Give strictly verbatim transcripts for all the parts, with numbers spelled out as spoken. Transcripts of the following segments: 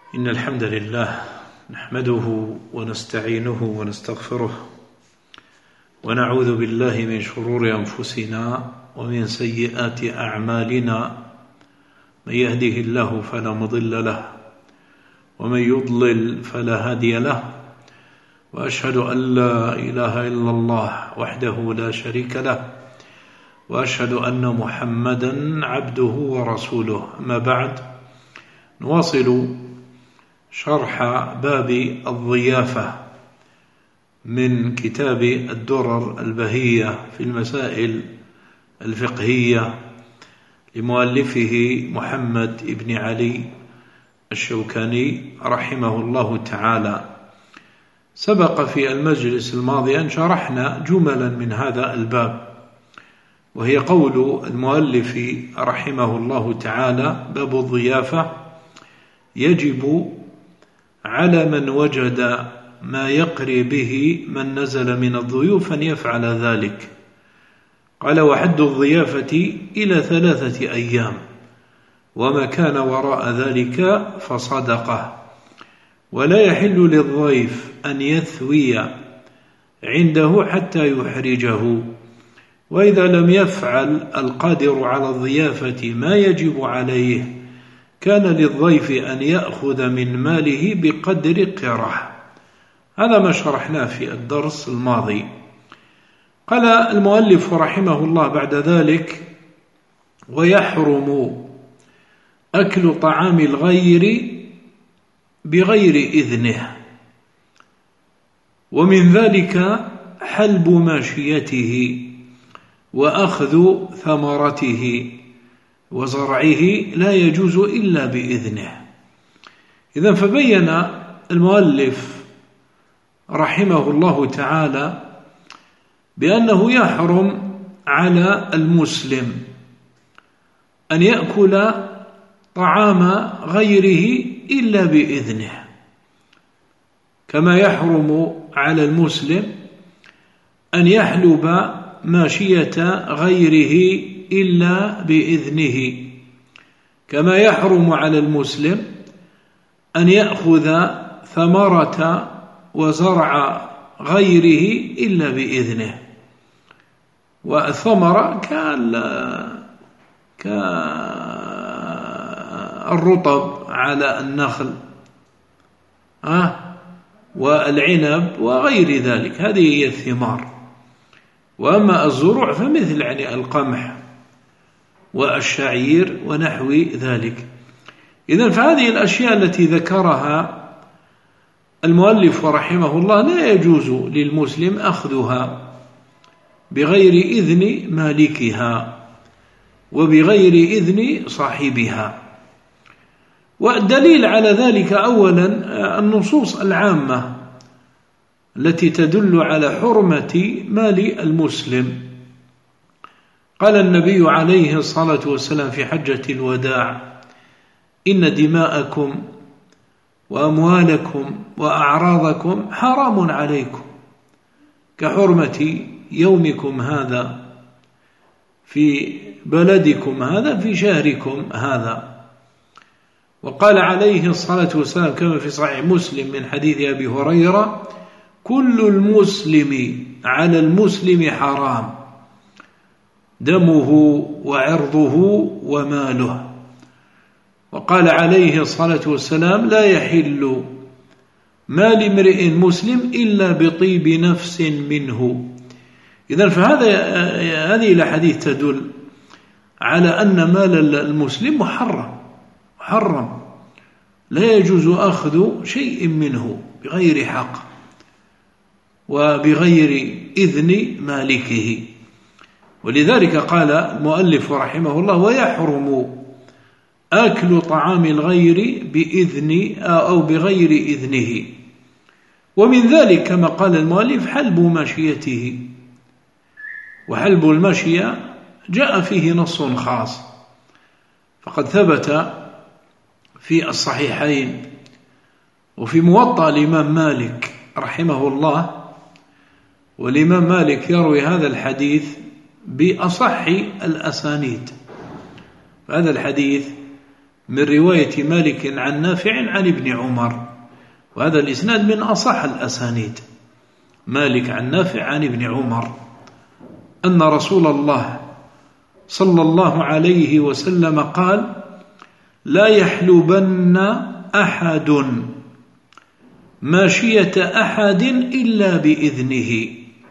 إن الحمد لله نحمده ونستعينه ونستغفره ونعوذ بالله من شرور أنفسنا ومن سيئات أعمالنا. من يهده الله فلا مضل له ومن يضلل فلا هادي له، وأشهد أن لا إله إلا الله وحده لا شريك له، وأشهد أن محمدا عبده ورسوله. أما بعد، نواصل شرح باب الضيافة من كتاب الدرر البهية في المسائل الفقهية لمؤلفه محمد بن علي الشوكاني رحمه الله تعالى. سبق في المجلس الماضي أن شرحنا جملا من هذا الباب، وهي قول المؤلف رحمه الله تعالى: باب الضيافة يجب على من وجد ما يقري به من نزل من الضيوف أن يفعل ذلك. قال: وحد الضيافة إلى ثلاثة أيام، وما كان وراء ذلك فصدقه. ولا يحل للضيف أن يثوي عنده حتى يحرجه، وإذا لم يفعل القادر على الضيافة ما يجب عليه كان للضيف أن يأخذ من ماله بقدر قرة. هذا ما شرحناه في الدرس الماضي. قال المؤلف رحمه الله بعد ذلك: ويحرم أكل طعام الغير بغير إذنه، ومن ذلك حلب ماشيته وأخذ ثمرته وزرعه لا يجوز إلا بإذنه. إذن فبين المؤلف رحمه الله تعالى بأنه يحرم على المسلم أن يأكل طعام غيره إلا بإذنه، كما يحرم على المسلم أن يحلب ماشية غيره إلا بإذنه، كما يحرم على المسلم أن يأخذ ثمرة وزرع غيره إلا بإذنه. والثمرة كالرطب على النخل والعنب وغير ذلك، هذه هي الثمار. وأما الزروع فمثل يعني القمح والشعير ونحو ذلك. إذن فهذه الأشياء التي ذكرها المؤلف رحمه الله لا يجوز للمسلم أخذها بغير إذن مالكها وبغير إذن صاحبها. والدليل على ذلك أولا النصوص العامة التي تدل على حرمة مال المسلم. قال النبي عليه الصلاة والسلام في حجة الوداع: إن دماءكم وأموالكم وأعراضكم حرام عليكم كحرمة يومكم هذا في بلدكم هذا في شهركم هذا. وقال عليه الصلاة والسلام كما في صحيح مسلم من حديث أبي هريرة: كل المسلم على المسلم حرام، دمه وعرضه وماله. وقال عليه الصلاة والسلام: لا يحل مال امرئ مسلم إلا بطيب نفس منه. إذن فهذا هذه الأحاديث تدل على أن مال المسلم محرم محرم لا يجوز أخذ شيء منه بغير حق وبغير إذن مالكه. ولذلك قال المؤلف رحمه الله: ويحرم أكل طعام الغير بإذن أو بغير إذنه. ومن ذلك كما قال المؤلف حلب ماشيته. وحلب الماشية جاء فيه نص خاص، فقد ثبت في الصحيحين وفي موطأ الإمام مالك رحمه الله. والإمام مالك يروي هذا الحديث بأصح الأسانيد. هذا الحديث من رواية مالك عن نافع عن ابن عمر، وهذا الإسناد من أصح الأسانيد. مالك عن نافع عن ابن عمر أن رسول الله صلى الله عليه وسلم قال: لا يحلبن أحد ماشية أحد إلا بإذنه.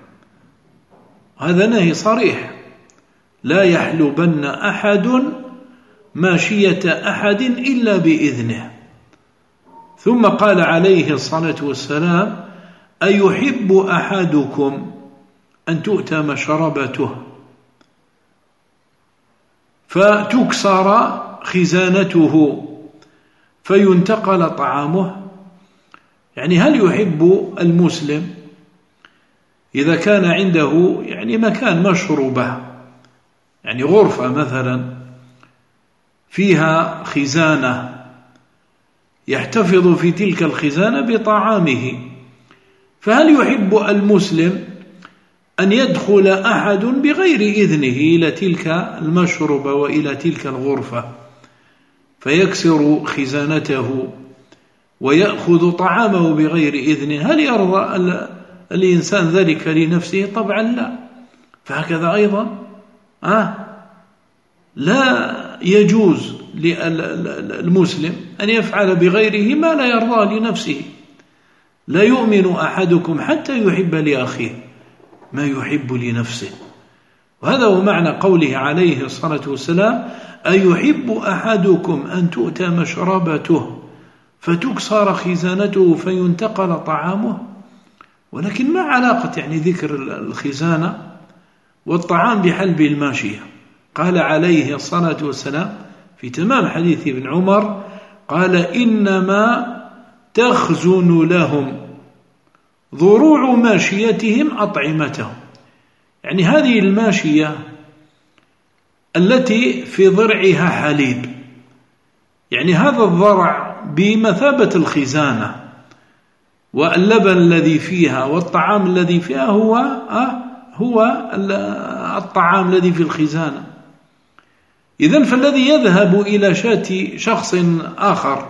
هذا نهي صريح، لا يحلبن أحد ماشية أحد إلا بإذنه. ثم قال عليه الصلاة والسلام: أيحب أحدكم أن تؤتى مشربته فتكسر خزانته فينتقل طعامه؟ يعني هل يحب المسلم إذا كان عنده يعني مكان مشروبة، يعني غرفة مثلا فيها خزانة، يحتفظ في تلك الخزانة بطعامه، فهل يحب المسلم أن يدخل أحد بغير إذنه إلى تلك المشروبة وإلى تلك الغرفة فيكسر خزانته ويأخذ طعامه بغير إذنه؟ هل يرضى الإنسان ذلك لنفسه؟ طبعا لا. فهكذا أيضا آه لا يجوز للمسلم أن يفعل بغيره ما لا يرضى لنفسه. لا يؤمن أحدكم حتى يحب لأخيه ما يحب لنفسه. وهذا هو معنى قوله عليه الصلاة والسلام: أيحب أحدكم أن تؤتى مشربته فتكسر خزانته فينتقل طعامه؟ ولكن ما علاقة يعني ذكر الخزانة والطعام بحلب الماشية؟ قال عليه الصلاة والسلام في تمام حديث ابن عمر، قال: إنما تخزن لهم ضروع ماشيتهم أطعمتهم. يعني هذه الماشية التي في ضرعها حليب، يعني هذا الضرع بمثابة الخزانة، واللبن الذي فيها والطعام الذي فيها هو آه هو الطعام الذي في الخزانة. إذن فالذي يذهب إلى شاة شخص آخر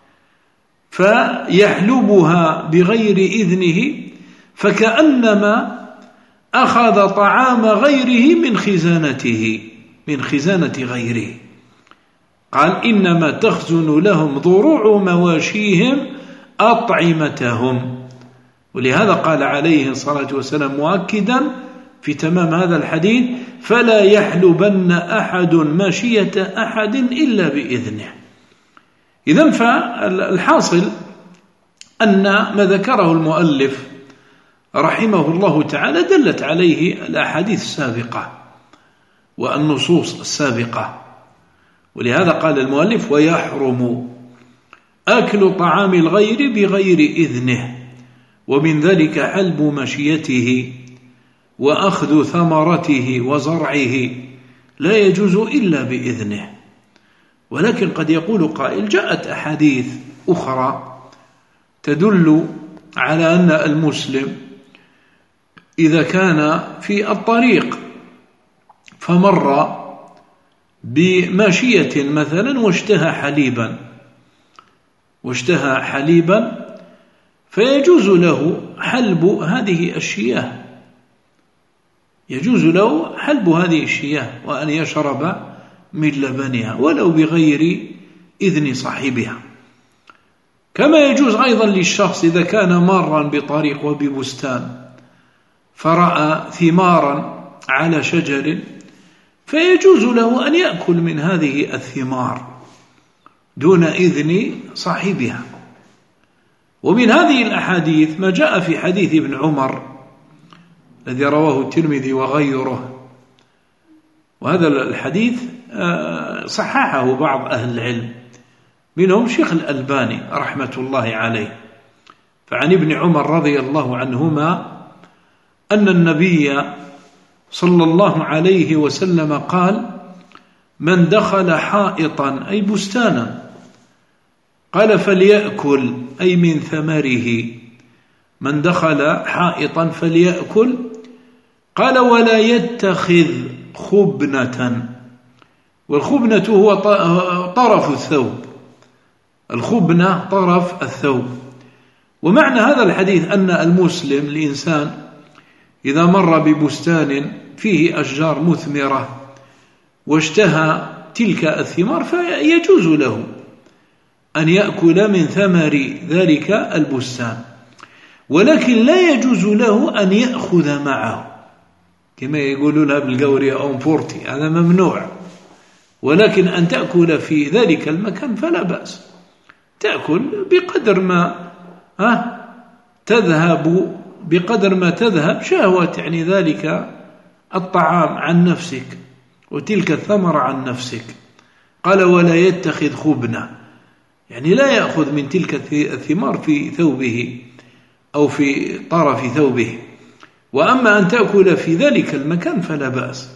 فيحلبها بغير إذنه فكأنما أخذ طعام غيره من خزانته من خزانة غيره. قال: إنما تخزن لهم ضروع مواشيهم أطعمتهم. ولهذا قال عليه الصلاة والسلام مؤكدا في تمام هذا الحديث: فلا يحلبن أحد ماشية أحد إلا بإذنه. إذن فالحاصل أن ما ذكره المؤلف رحمه الله تعالى دلت عليه الأحاديث السابقة والنصوص السابقة. ولهذا قال المؤلف: ويحرم أكل طعام الغير بغير إذنه، ومن ذلك حلب مشيته وأخذ ثمرته وزرعه لا يجوز إلا بإذنه. ولكن قد يقول قائل: جاءت أحاديث أخرى تدل على أن المسلم إذا كان في الطريق فمر بماشية مثلا واشتهى حليبا واشتهى حليبا فيجوز له حلب هذه الشياه، يجوز له حلب هذه الشياه وأن يشرب من لبنها ولو بغير إذن صاحبها. كما يجوز أيضا للشخص إذا كان مارا بطريق وببستان فرأى ثمارا على شجر فيجوز له أن يأكل من هذه الثمار دون إذن صاحبها. ومن هذه الأحاديث ما جاء في حديث ابن عمر الذي رواه الترمذي وغيره، وهذا الحديث صححه بعض أهل العلم منهم شيخ الألباني رحمة الله عليه. فعن ابن عمر رضي الله عنهما أن النبي صلى الله عليه وسلم قال: من دخل حائطا أي بستانا قال فليأكل أي من ثمره، من دخل حائطا فليأكل قال ولا يتخذ خبنة والخبنة هو طرف الثوب، الخبنة طرف الثوب. ومعنى هذا الحديث أن المسلم الإنسان إذا مر ببستان فيه أشجار مثمرة واشتهى تلك الثمار فيجوز له أن يأكل من ثمر ذلك البستان، ولكن لا يجوز له أن يأخذ معه، كما يقولون لها بالقوري أو فورتي، هذا ممنوع. ولكن أن تأكل في ذلك المكان فلا بأس، تأكل بقدر ما ها تذهب بقدر ما تذهب شهوة يعني ذلك الطعام عن نفسك وتلك الثمرة عن نفسك. قال ولا يتخذ خبنة، يعني لا يأخذ من تلك الثمار في ثوبه أو في طرف ثوبه. وأما أن تأكل في ذلك المكان فلا بأس.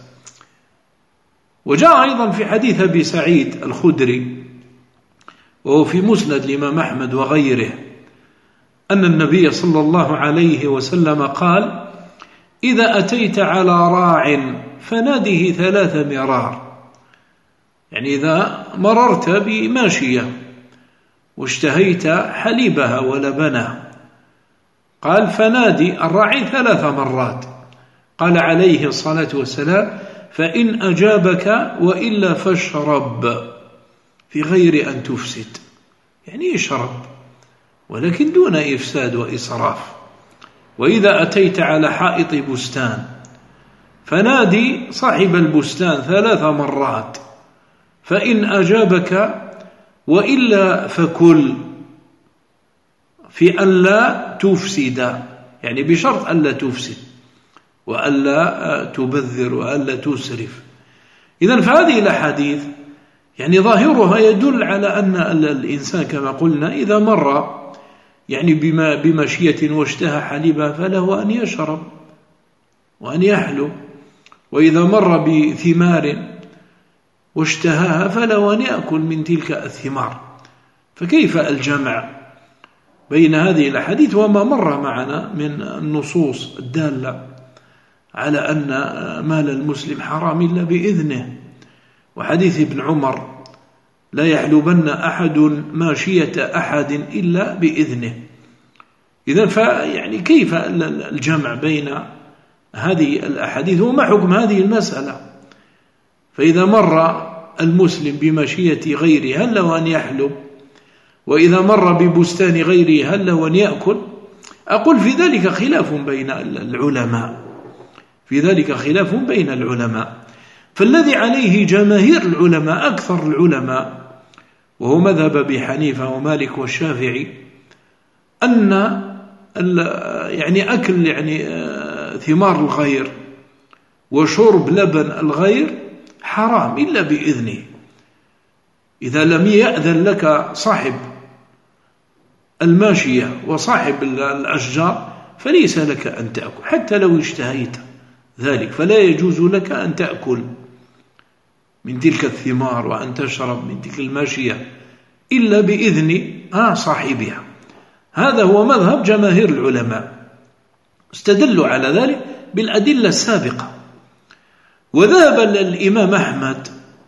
وجاء أيضا في حديث أبي سعيد الخدري وهو في مسند الإمام أحمد وغيره أن النبي صلى الله عليه وسلم قال إذا أتيت على راع فناده ثلاث مرار، يعني إذا مررت بماشية واشتهيت حليبها ولبنها، قال فنادي الراعي ثلاث مرات. قال عليه الصلاة والسلام فإن أجابك وإلا فاشرب، في غير أن تفسد، يعني اشرب ولكن دون إفساد وإسراف. وإذا أتيت على حائط بستان فنادي صاحب البستان ثلاث مرات، فإن أجابك وإلا فكل، في أن لا تفسد، يعني بشرط أن لا تفسد وألا تبذر وألا تسرف. إذن فهذه الأحاديث يعني ظاهرها يدل على أن الإنسان كما قلنا إذا مر يعني بما بمشية واشتهى حليبها فله أن يشرب وأن يحلو، وإذا مر بثمار واشتهاها فله أن يأكل من تلك الثمار. فكيف الجمع بين هذه الأحاديث وما مر معنا من النصوص الدالة على أن مال المسلم حرام إلا بإذنه، وحديث ابن عمر لا يحلبن أحد ماشية أحد إلا بإذنه. إذن فيعني كيف الجمع بين هذه الأحاديث وما حكم هذه المسألة؟ فإذا مر المسلم بماشية غيره هل له أن يحلب؟ وإذا مر ببستان غيره هل له أن يأكل؟ أقول في ذلك خلاف بين العلماء، في ذلك خلاف بين العلماء. فالذي عليه جماهير العلماء أكثر العلماء وهو مذهب أبي حنيفة ومالك والشافعي أن يعني أكل يعني ثمار الغير وشرب لبن الغير حرام إلا بإذنه. إذا لم يأذن لك صاحب الماشية وصاحب الأشجار فليس لك أن تأكل حتى لو اشتهيت ذلك، فلا يجوز لك أن تأكل من تلك الثمار وأن تشرب من تلك الماشية إلا بإذن صاحبها. هذا هو مذهب جماهير العلماء، استدلوا على ذلك بالأدلة السابقة. وذهب الإمام أحمد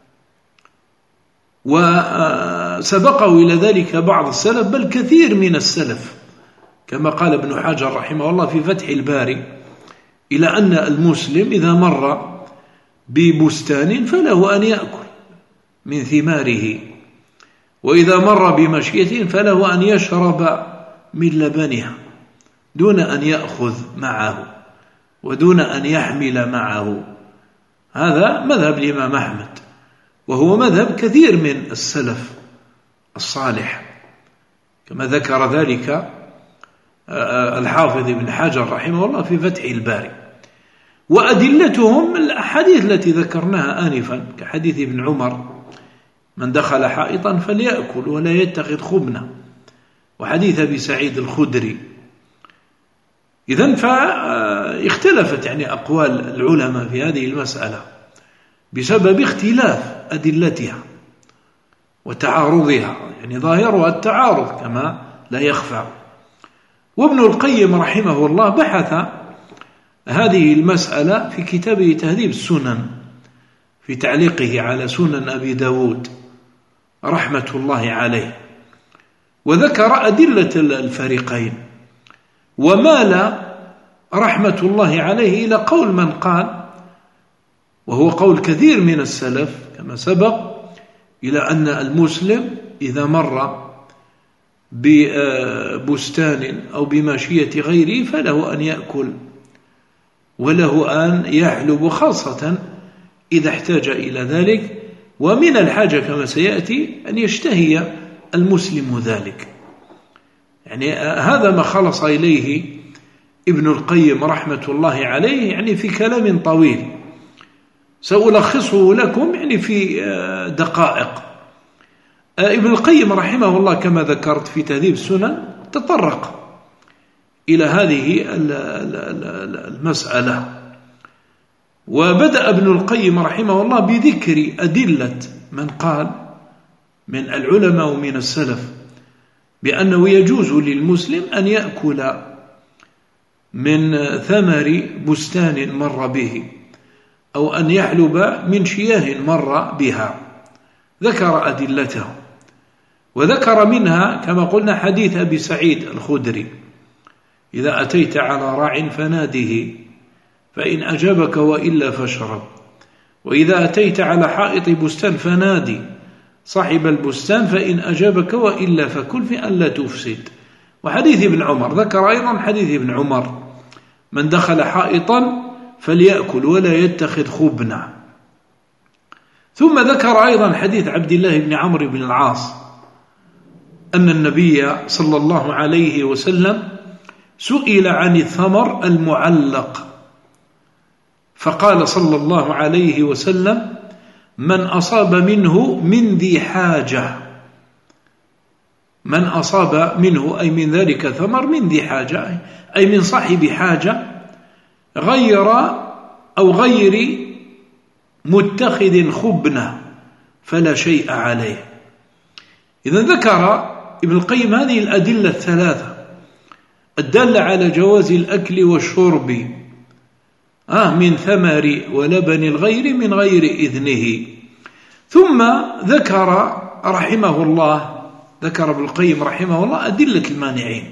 وسبقه إلى ذلك بعض السلف بل كثير من السلف كما قال ابن حجر رحمه الله في فتح الباري إلى أن المسلم إذا مر ببستان فله أن يأكل من ثماره، وإذا مر بمشية فله أن يشرب من لبنها دون أن يأخذ معه ودون أن يحمل معه. هذا مذهب الإمام أحمد وهو مذهب كثير من السلف الصالح كما ذكر ذلك الحافظ ابن حجر رحمه الله في فتح الباري. وأدلتهم الأحاديث التي ذكرناها آنفا كحديث ابن عمر من دخل حائطا فليأكل ولا يتخذ خبنة، وحديث أبي سعيد الخدري. إذن فاختلفت يعني أقوال العلماء في هذه المسألة بسبب اختلاف أدلتها وتعارضها، يعني ظاهرها التعارض كما لا يخفى. وابن القيم رحمه الله بحث هذه المسألة في كتابه تهذيب السنن في تعليقه على سنن أبي داود رحمة الله عليه، وذكر أدلة الفريقين، ومال رحمة الله عليه إلى قول من قال، وهو قول كثير من السلف كما سبق، إلى أن المسلم إذا مر ببستان أو بماشية غيره فله أن يأكل وله أن يحلب، خاصة إذا احتاج إلى ذلك، ومن الحاجة كما سيأتي أن يشتهي المسلم ذلك. يعني هذا ما خلص إليه ابن القيم رحمة الله عليه، يعني في كلام طويل سألخصه لكم يعني في دقائق. ابن القيم رحمه الله كما ذكرت في تهذيب السنن تطرق إلى هذه المسألة، وبدأ ابن القيم رحمه الله بذكر أدلة من قال من العلماء ومن السلف بأنه يجوز للمسلم أن يأكل من ثمر بستان مر به، أو أن يحلب من شياه مر بها، ذكر أدلته، وذكر منها كما قلنا حديث أبي سعيد الخدري: إذا أتيت على راع فناده فإن أجابك وإلا فاشرب، وإذا أتيت على حائط بستان فنادي صاحب البستان فإن أجابك وإلا فكل في أن لا تفسد. وحديث ابن عمر ذكر أيضا حديث ابن عمر: من دخل حائطا فليأكل ولا يتخذ خبنا. ثم ذكر أيضا حديث عبد الله بن عمرو بن العاص أن النبي صلى الله عليه وسلم سئل عن الثمر المعلق فقال صلى الله عليه وسلم: من أصاب منه من ذي حاجة، من أصاب منه أي من ذلك ثمر من ذي حاجة أي من صاحب حاجة غير أو غير متخذ خبنة فلا شيء عليه. إذا ذكر ابن القيم هذه الأدلة الثلاثة الدالة على جواز الأكل والشرب آه من ثمر ولبن الغير من غير إذنه. ثم ذكر رحمه الله ذكر ابن القيم رحمه الله أدلة المانعين،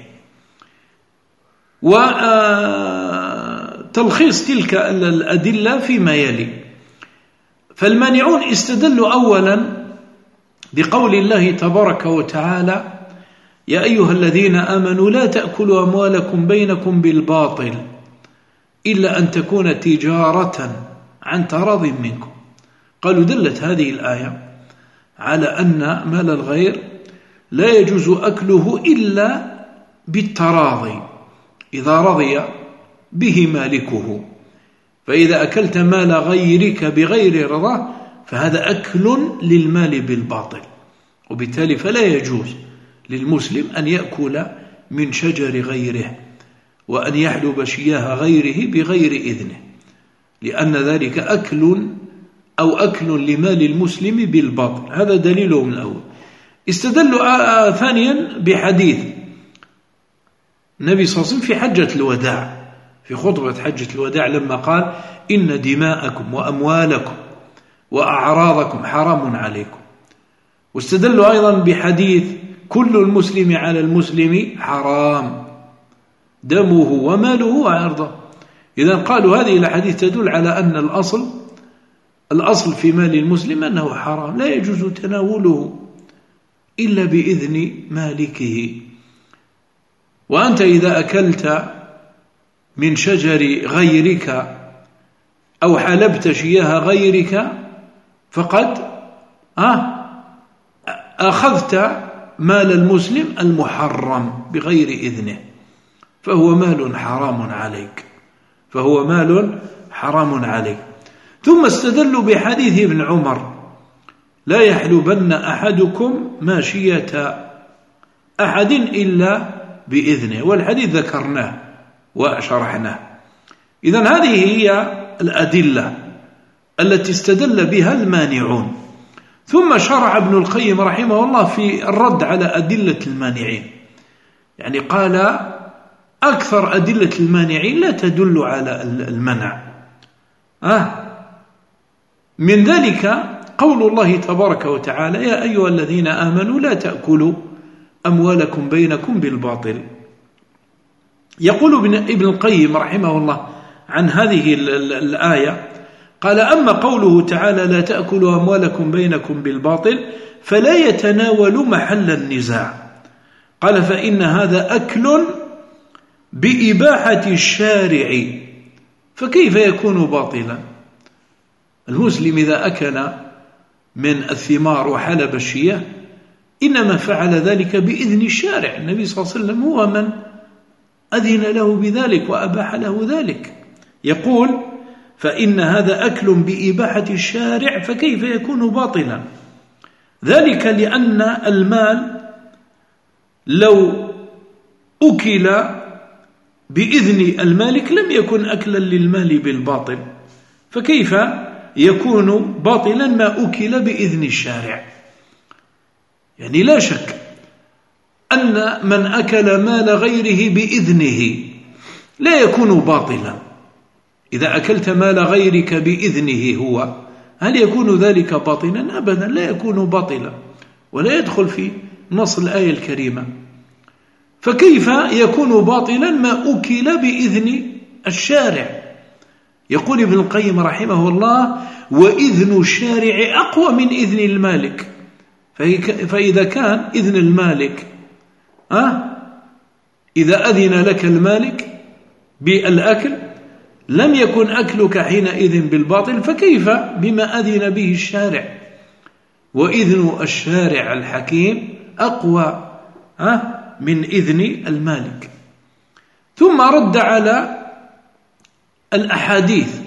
وتلخيص تلك الأدلة فيما يلي. فالمانعون استدلوا أولا بقول الله تبارك وتعالى: يا أيها الذين آمنوا لا تأكلوا أموالكم بينكم بالباطل إلا أن تكون تجارة عن تراض منكم. قالوا دلت هذه الآية على أن مال الغير لا يجوز أكله إلا بالتراضي، إذا رضي به مالكه. فإذا أكلت مال غيرك بغير رضاه فهذا أكل للمال بالباطل، وبالتالي فلا يجوز للمسلم أن يأكل من شجر غيره وأن يحلب شياه غيره بغير إذنه، لأن ذلك أكل أو أكل لمال المسلم بالباطل. هذا دليلهم الأول. استدلوا ثانيا بحديث النبي صلى الله عليه وسلم في حجة الوداع، في خطبة حجة الوداع لما قال: إن دماءكم وأموالكم وأعراضكم حرام عليكم. واستدلوا أيضا بحديث: كل المسلم على المسلم حرام دمه وماله وعرضه. إذا قالوا هذه الأحاديث تدل على أن الأصل الأصل في مال المسلم أنه حرام، لا يجوز تناوله إلا بإذن مالكه. وأنت إذا أكلت من شجر غيرك أو حلبت شياه غيرك فقد أخذت مال المسلم المحرم بغير إذنه، فهو مال حرام عليك فهو مال حرام عليك. ثم استدلوا بحديث ابن عمر: لا يحلبن أحدكم ماشية أحد إلا بإذنه. والحديث ذكرناه وشرحناه. إذن هذه هي الأدلة التي استدل بها المانعون. ثم شرع ابن القيم رحمه الله في الرد على أدلة المانعين، يعني قال: أكثر أدلة المانعين لا تدل على المنع، آه من ذلك قول الله تبارك وتعالى: يا أيها الذين آمنوا لا تأكلوا أموالكم بينكم بالباطل. يقول ابن القيم رحمه الله عن هذه الآية، قال: أما قوله تعالى لا تأكلوا أموالكم بينكم بالباطل فلا يتناول محل النزاع. قال: فإن هذا أكل بإباحة الشارع، فكيف يكون باطلا؟ المسلم إذا أكل من الثمار وحلب الشياه إنما فعل ذلك بإذن الشارع، النبي صلى الله عليه وسلم هو من أذن له بذلك وأباح له ذلك. يقول: فإن هذا أكل بإباحة الشارع فكيف يكون باطلا؟ ذلك لأن المال لو أكل بإذن المالك لم يكن أكلا للمال بالباطل، فكيف يكون باطلا ما أكل بإذن الشارع؟ يعني لا شك أن من أكل مال غيره بإذنه لا يكون باطلا. إذا أكلت مال غيرك بإذنه هو، هل يكون ذلك باطلا؟ أبدا لا يكون باطلا، ولا يدخل في نص الآية الكريمة. فكيف يكون باطلا ما أكل بإذن الشارع؟ يقول ابن القيم رحمه الله: وإذن الشارع أقوى من إذن المالك. فإذا كان إذن المالك أه؟ إذا أذن لك المالك بالأكل لم يكن أكلك حينئذ بالباطل، فكيف بما أذن به الشارع؟ وإذن الشارع الحكيم أقوى أه؟ من إذن المالك. ثم رد على الأحاديث،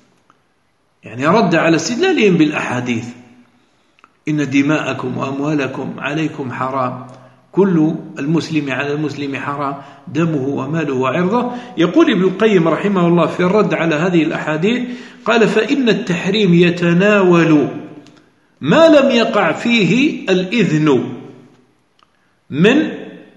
يعني رد على استدلالهم بالأحاديث: إن دماءكم وأموالكم عليكم حرام، كل المسلم على المسلم حرام، دمه وماله وعرضه. يقول ابن القيم رحمه الله في الرد على هذه الأحاديث، قال: فإن التحريم يتناول ما لم يقع فيه الإذن من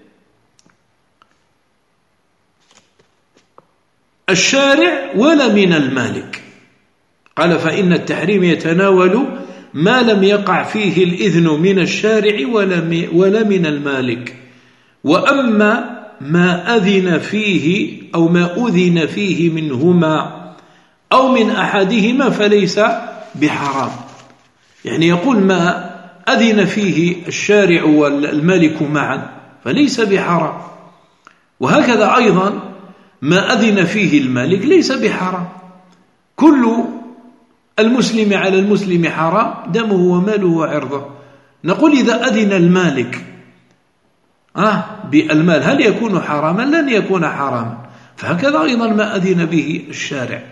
الشارع ولا من المالك. قال: فإن التحريم يتناول ما لم يقع فيه الإذن من الشارع ولا من المالك، وأما ما أذن فيه أو ما أذن فيه منهما أو من أحدهما فليس بحرام. يعني يقول ما أذن فيه الشارع والمالك معا فليس بحرام، وهكذا أيضا ما أذن فيه المالك ليس بحرام. كل المسلم على المسلم حرام، دمه وماله وعرضه. نقول إذا أذن المالك آه بالمال هل يكون حراما؟ لن يكون حراما. فهكذا أيضا ما أذن به الشارع.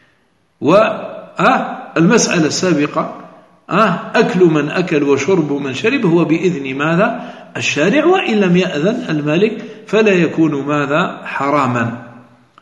والمسألة السابقة آه أكل من أكل وشرب من شرب هو بإذن ماذا؟ الشارع، وإن لم يأذن المالك فلا يكون ماذا؟ حراما.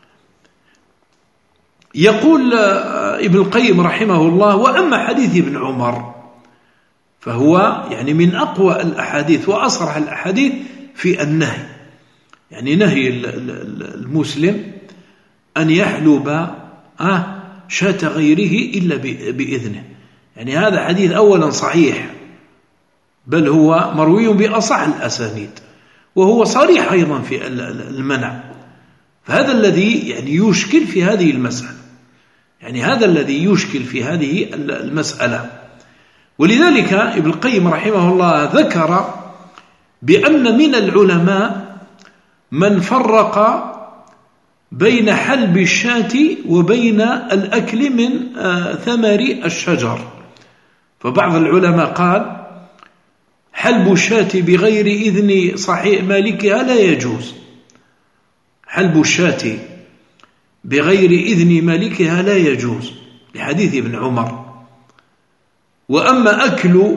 يقول ابن القيم رحمه الله: وأما حديث ابن عمر فهو يعني من أقوى الأحاديث وأصرح الأحاديث في النهي، يعني نهي المسلم أن يحلب شاة غيره إلا بإذنه. يعني هذا حديث أولا صحيح، بل هو مروي بأصح الأسانيد، وهو صريح أيضا في المنع. فهذا الذي يعني يشكل في هذه المسألة، يعني هذا الذي يشكل في هذه المسألة. ولذلك ابن القيم رحمه الله ذكر بأن من العلماء من فرق بين حلب الشاة وبين الأكل من ثمر الشجر. فبعض العلماء قال حلب الشاة بغير إذن صحيح مالكها لا يجوز، حلب الشاة بغير إذن مالكها لا يجوز لحديث ابن عمر. وأما أكل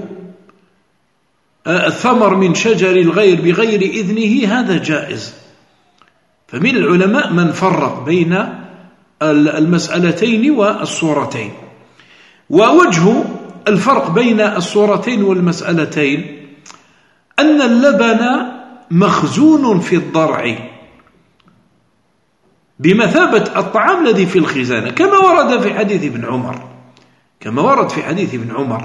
الثمر من شجر الغير بغير إذنه هذا جائز. فمن العلماء من فرق بين المسألتين والصورتين. ووجه الفرق بين الصورتين والمسألتين أن اللبن مخزون في الضرع بمثابة الطعام الذي في الخزانة، كما ورد في حديث ابن عمر. كما ورد في حديث ابن عمر.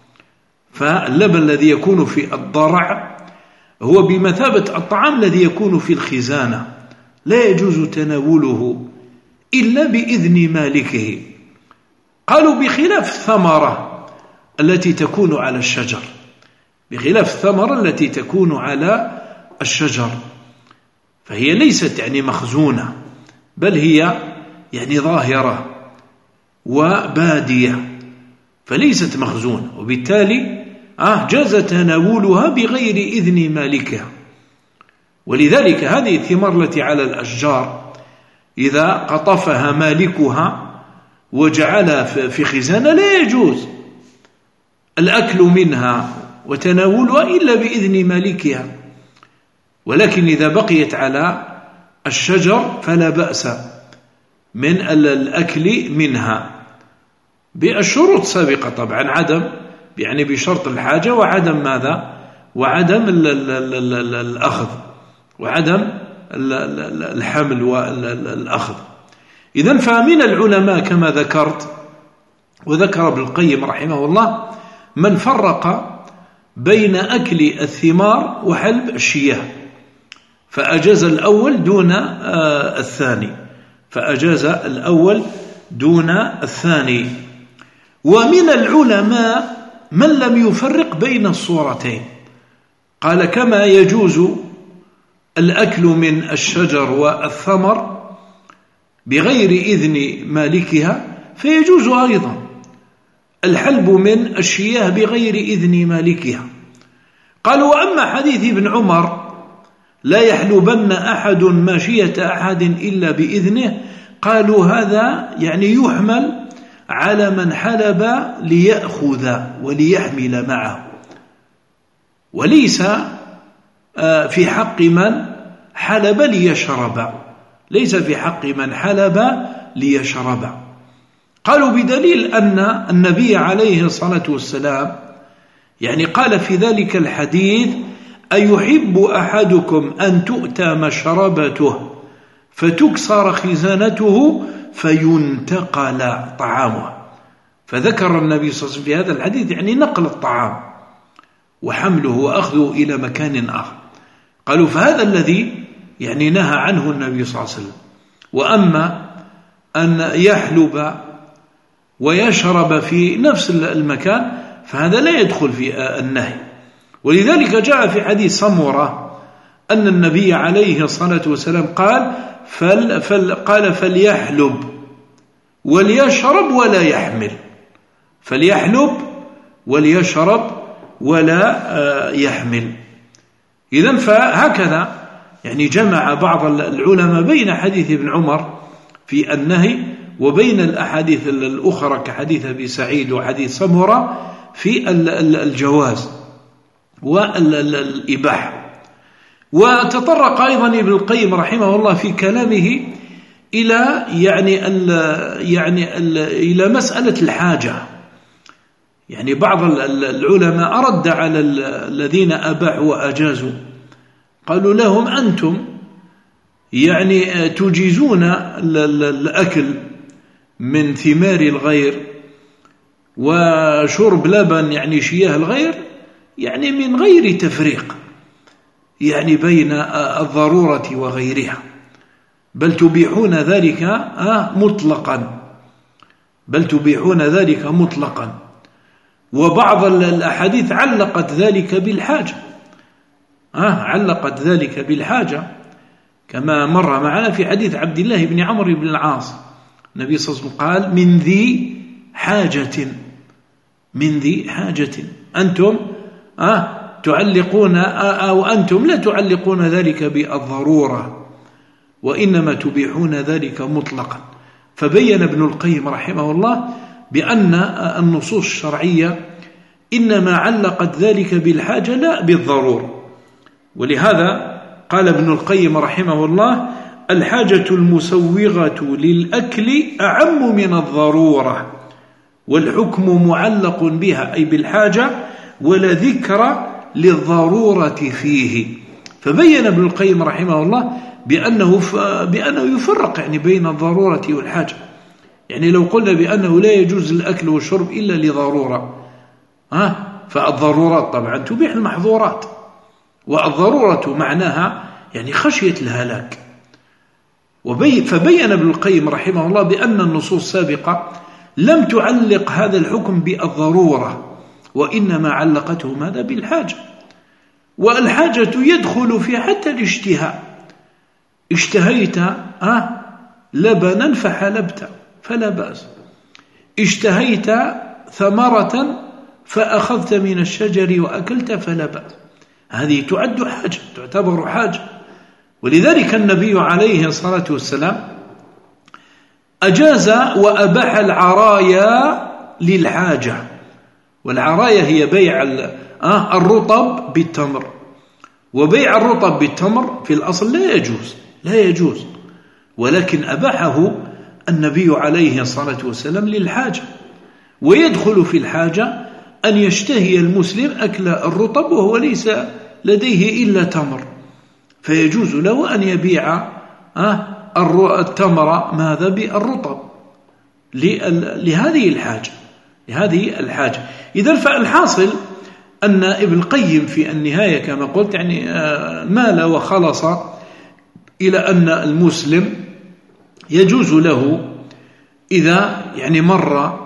فاللبن الذي يكون في الضرع هو بمثابة الطعام الذي يكون في الخزانة، لا يجوز تناوله إلا بإذن مالكه. قالوا بخلاف الثمرة التي تكون على الشجر، بخلاف الثمرة التي تكون على الشجر، فهي ليست يعني مخزونة، بل هي يعني ظاهرة وبادية، فليست مخزونة، وبالتالي آه جاز تناولها بغير إذن مالكها. ولذلك هذه الثمار التي على الأشجار إذا قطفها مالكها وجعلها في خزانة لا يجوز الأكل منها وتناولها إلا بإذن مالكها، ولكن إذا بقيت على الشجر فلا بأس من الأكل منها بالشروط السابقة طبعا، عدم يعني بشرط الحاجة وعدم ماذا؟ وعدم الأخذ وعدم الحمل والأخذ. إذن فمن العلماء كما ذكرت وذكر ابن القيم رحمه الله من فرق بين أكل الثمار وحلب الشياه، فأجاز الأول دون الثاني، فأجاز الأول دون الثاني. ومن العلماء من لم يفرق بين الصورتين، قال كما يجوز الأكل من الشجر والثمر بغير إذن مالكها فيجوز أيضا الحلب من الشياه بغير إذن مالكها. قالوا وأما حديث ابن عمر لا يحلبن أحد ماشية أحد إلا بإذنه، قالوا هذا يعني يحمل على من حلب ليأخذ وليحمل معه، وليس في حق من حلب ليشرب، ليس في حق من حلب ليشرب. قالوا بدليل أن النبي عليه الصلاة والسلام يعني قال في ذلك الحديث أيحب أحدكم أن تؤتى مشربته فتكسر خزانته فينتقل طعامه، فذكر النبي صلى الله عليه وسلم في هذا الحديث يعني نقل الطعام وحمله وأخذه إلى مكان آخر. قالوا فهذا الذي يعني نهى عنه النبي صلى الله عليه وسلم. وأما أن يحلب ويشرب في نفس المكان فهذا لا يدخل في النهي. ولذلك جاء في حديث سمرة أن النبي عليه الصلاة والسلام قال فل فل قال فليحلب وليشرب ولا يحمل، فليحلب وليشرب ولا يحمل. إذن فهكذا يعني جمع بعض العلماء بين حديث ابن عمر في النهي وبين الأحاديث الأخرى كحديث أبي سعيد وحديث سمرة في الجواز والإباحة. وتطرق أيضا ابن القيم رحمه الله في كلامه إلى يعني ال يعني ال إلى مسألة الحاجة. يعني بعض العلماء رد على الذين أباحوا وأجازوا، قالوا لهم أنتم يعني تجيزون الأكل من ثمار الغير وشرب لبن يعني شياه الغير يعني من غير تفريق يعني بين الضرورة وغيرها، بل تبيحون ذلك مطلقا بل تبيحون ذلك مطلقا. وبعض الأحاديث علقت ذلك بالحاجة آه علقت ذلك بالحاجة كما مر معنا في حديث عبد الله بن عمرو بن العاص، النبي صلى الله عليه وسلم قال من ذي حاجة من ذي حاجة أنتم آه تعلقون أو أنتم لا تعلقون ذلك بالضرورة وإنما تبيحون ذلك مطلقا. فبين ابن القيم رحمه الله بأن النصوص الشرعية إنما علقت ذلك بالحاجة لا بالضرورة. ولهذا قال ابن القيم رحمه الله الحاجة المسوغة للأكل أعم من الضرورة والحكم معلق بها أي بالحاجة ولا ذكر للضرورة فيه. فبين ابن القيم رحمه الله بأنه, بأنه يفرق يعني بين الضرورة والحاجة. يعني لو قلنا بأنه لا يجوز الأكل والشرب إلا لضرورة، ها فالضرورات طبعا تبيح المحظورات، والضرورة معناها يعني خشية الهلاك. فبين ابن القيم رحمه الله بأن النصوص السابقة لم تعلق هذا الحكم بالضرورة، وإنما علقته ماذا؟ بالحاجة، والحاجة يدخل فيها حتى الاشتهاء. اشتهيت أه لبنا فحلبت فلا بأس، اشتهيت ثمرة فأخذت من الشجر وأكلت فلا بأس، هذه تعد حاجة، تعتبر حاجة. ولذلك النبي عليه الصلاة والسلام أجاز وأباح العرايا للحاجة، والعرايا هي بيع الرطب بالتمر، وبيع الرطب بالتمر في الأصل لا يجوز لا يجوز ولكن أباحه النبي عليه الصلاة والسلام للحاجة. ويدخل في الحاجة أن يشتهي المسلم أكل الرطب وهو ليس لديه إلا تمر، فيجوز له أن يبيع التمر ماذا؟ بالرطب لهذه الحاجة لهذه الحاجة. إذن فالحاصل أن ابن القيم في النهاية كما قلت يعني مال وخلص إلى أن المسلم يجوز له إذا يعني مر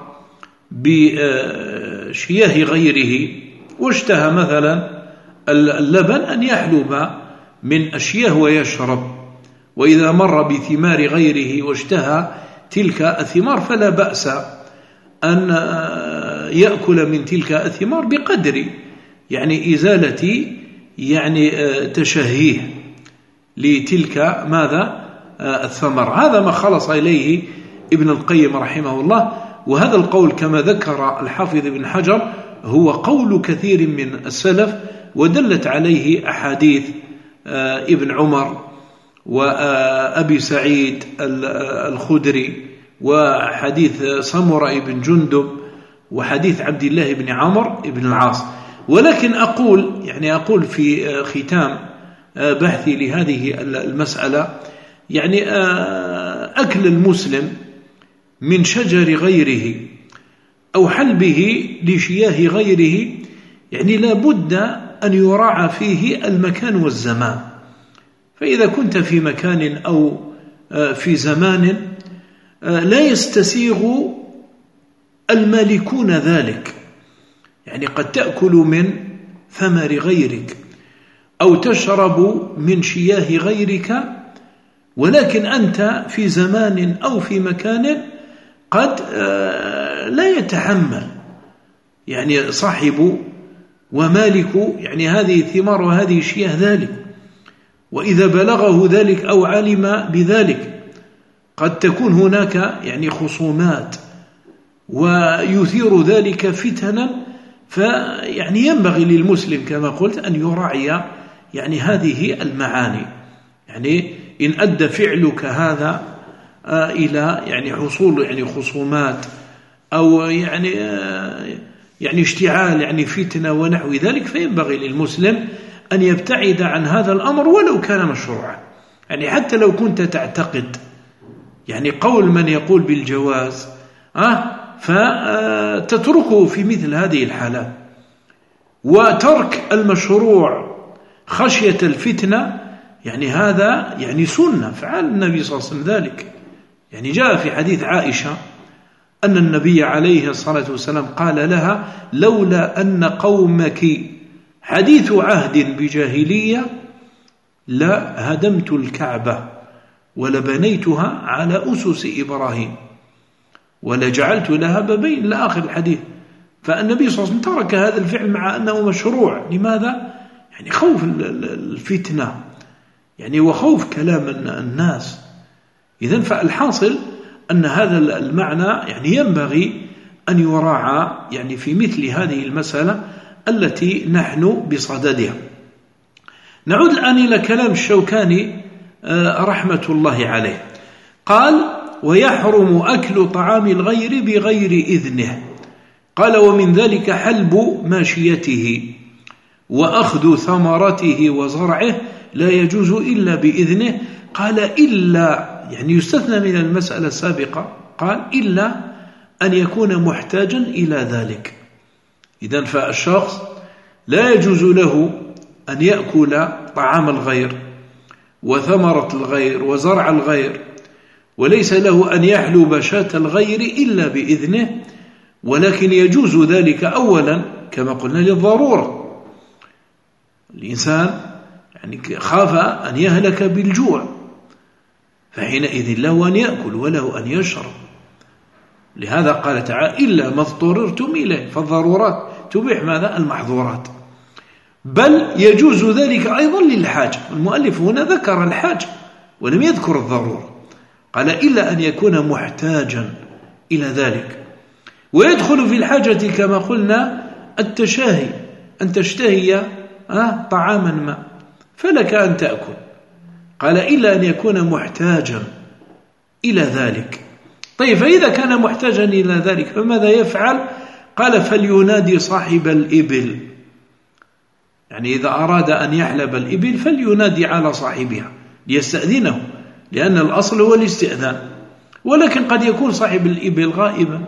بشياه غيره واشتهى مثلا اللبن أن يحلب من أشياه ويشرب، وإذا مر بثمار غيره واشتهى تلك الثمار فلا بأس أن يأكل من تلك الثمار بقدر يعني إزالة يعني تشهيه لتلك ماذا؟ الثمر. هذا ما خلص إليه ابن القيم رحمه الله، وهذا القول كما ذكر الحافظ ابن حجر هو قول كثير من السلف، ودلت عليه أحاديث ابن عمر وأبي سعيد الخدري وحديث سمرة بن جندب وحديث عبد الله بن عمرو بن العاص. ولكن أقول يعني أقول في ختام بحثي لهذه المسألة يعني أكل المسلم من شجر غيره أو حلبه لشياه غيره يعني لا بد أن يراعى فيه المكان والزمان. فإذا كنت في مكان أو في زمان لا يستسيغ المالكون ذلك، يعني قد تأكل من ثمر غيرك أو تشرب من شياه غيرك، ولكن أنت في زمان أو في مكان قد لا يتحمل يعني صاحب ومالك يعني هذه الثمار وهذه الشياه ذلك، وإذا بلغه ذلك أو علم بذلك قد تكون هناك يعني خصومات ويثير ذلك فتنا. فيعني ينبغي للمسلم كما قلت أن يراعي يعني هذه المعاني، يعني إن أدى فعلك هذا إلى يعني حصول يعني خصومات أو يعني يعني اشتعال يعني فتنة ونحو ذلك، فينبغي للمسلم أن يبتعد عن هذا الأمر ولو كان مشروعا، يعني حتى لو كنت تعتقد يعني قول من يقول بالجواز أه فتتركه في مثل هذه الحالات. وترك المشروع خشية الفتنة يعني هذا يعني سنة، فعل النبي صلى الله عليه وسلم ذلك. يعني جاء في حديث عائشة أن النبي عليه الصلاة والسلام قال لها: لولا أن قومك حديث عهد بجاهلية لا هدمت الكعبة ولبنيتها على أسس إبراهيم ولجعلت لها بابين إلى آخر الحديث. فالنبي صلى الله عليه وسلم ترك هذا الفعل مع أنه مشروع. لماذا؟ يعني خوف الفتنة يعني وخوف كلام الناس. إذن فالحاصل أن هذا المعنى يعني ينبغي أن يراعى يعني في مثل هذه المسألة التي نحن بصددها. نعود الآن إلى كلام الشوكاني رحمة الله عليه. قال: ويحرم أكل طعام الغير بغير إذنه. قال: ومن ذلك حلب ماشيته وأخذ ثمرته وزرعه لا يجوز إلا بإذنه. قال: إلا يعني يستثنى من المسألة السابقة قال إلا أن يكون محتاجا إلى ذلك. إذن فالشخص لا يجوز له أن يأكل طعام الغير وثمرة الغير وزرع الغير، وليس له أن يحلب شاة الغير إلا بإذنه، ولكن يجوز ذلك أولا كما قلنا للضرورة. الإنسان يعني خاف أن يهلك بالجوع، فحينئذ له أن يأكل وله أن يشرب. لهذا قال تعالى إلا ما اضطررتم إليه، فالضرورات تبيح ماذا؟ المحظورات. بل يجوز ذلك أيضا للحاجة. المؤلف هنا ذكر الحاجة ولم يذكر الضرورة، قال إلا أن يكون محتاجا إلى ذلك. ويدخل في الحاجة كما قلنا التشاهي، أن تشتهي طعاما ما فلك أن تأكل. قال إلا أن يكون محتاجا إلى ذلك. طيب فإذا كان محتاجا إلى ذلك فماذا يفعل؟ قال فلينادي صاحب الإبل، يعني إذا أراد أن يحلب الإبل فلينادي على صاحبها ليستأذنه، لأن الأصل هو الاستئذان، ولكن قد يكون صاحب الإبل غائبا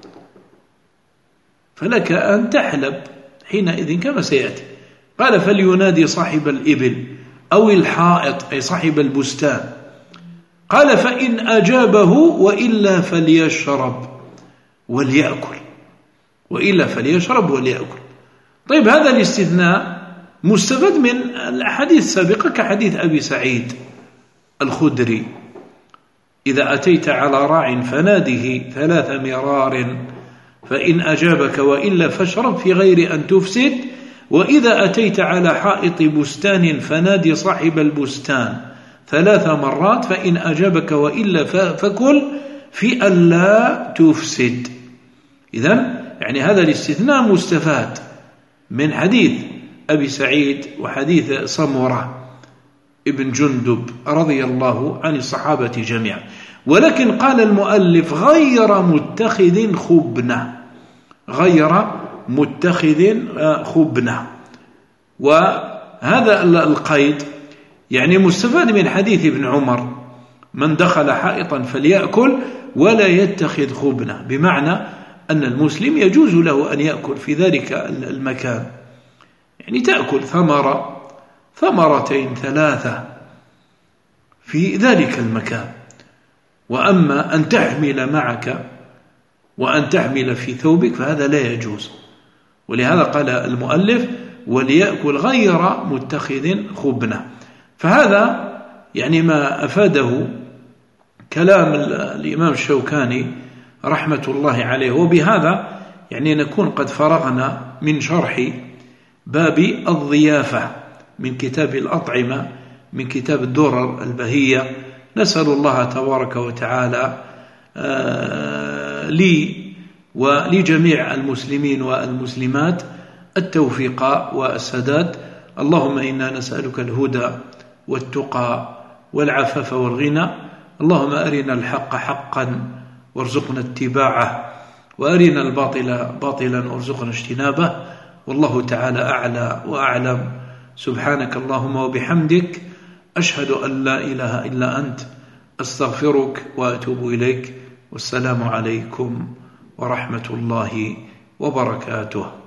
فلك أن تحلب حينئذ كما سيأتي. قال فلينادي صاحب الإبل أو الحائط أي صاحب البستان. قال فإن أجابه وإلا فليشرب وليأكل، وإلا فليشرب وليأكل. طيب هذا الاستثناء مستفاد من الأحاديث السابقة كحديث أبي سعيد الخدري إذا أتيت على راع فناده ثلاث مرار فإن أجابك وإلا فاشرب في غير أن تفسد، وإذا أتيت على حائط بستان فنادي صاحب البستان ثلاث مرات فإن أجابك وإلا فكل في أن لا تفسد. إذن يعني هذا الاستثناء مستفاد من حديث أبي سعيد وحديث سمرة ابن جندب رضي الله عن الصحابة جميعا. ولكن قال المؤلف غير متخذ خبنة، غير متخذ خبنة. وهذا القيد يعني مستفاد من حديث ابن عمر من دخل حائطا فليأكل ولا يتخذ خبنة، بمعنى أن المسلم يجوز له أن يأكل في ذلك المكان، يعني تأكل ثمرة ثمرتين ثلاثة في ذلك المكان. وأما أن تحمل معك وأن تحمل في ثوبك فهذا لا يجوز. ولهذا قال المؤلف وليأكل غير متخذ خبنة. فهذا يعني ما أفاده كلام الإمام الشوكاني رحمة الله عليه. وبهذا يعني نكون قد فرغنا من شرح باب الضيافة من كتاب الأطعمة من كتاب الدرر البهية. نسأل الله تبارك وتعالى لي ولجميع المسلمين والمسلمات التوفيق والسداد. اللهم إنا نسألك الهدى والتقى والعفاف والغنى. اللهم أرنا الحق حقا وارزقنا اتباعه، وأرنا الباطل باطلا وارزقنا اجتنابه. والله تعالى أعلى وأعلم. سبحانك اللهم وبحمدك أشهد أن لا إله إلا أنت أستغفرك وأتوب إليك. والسلام عليكم ورحمة الله وبركاته.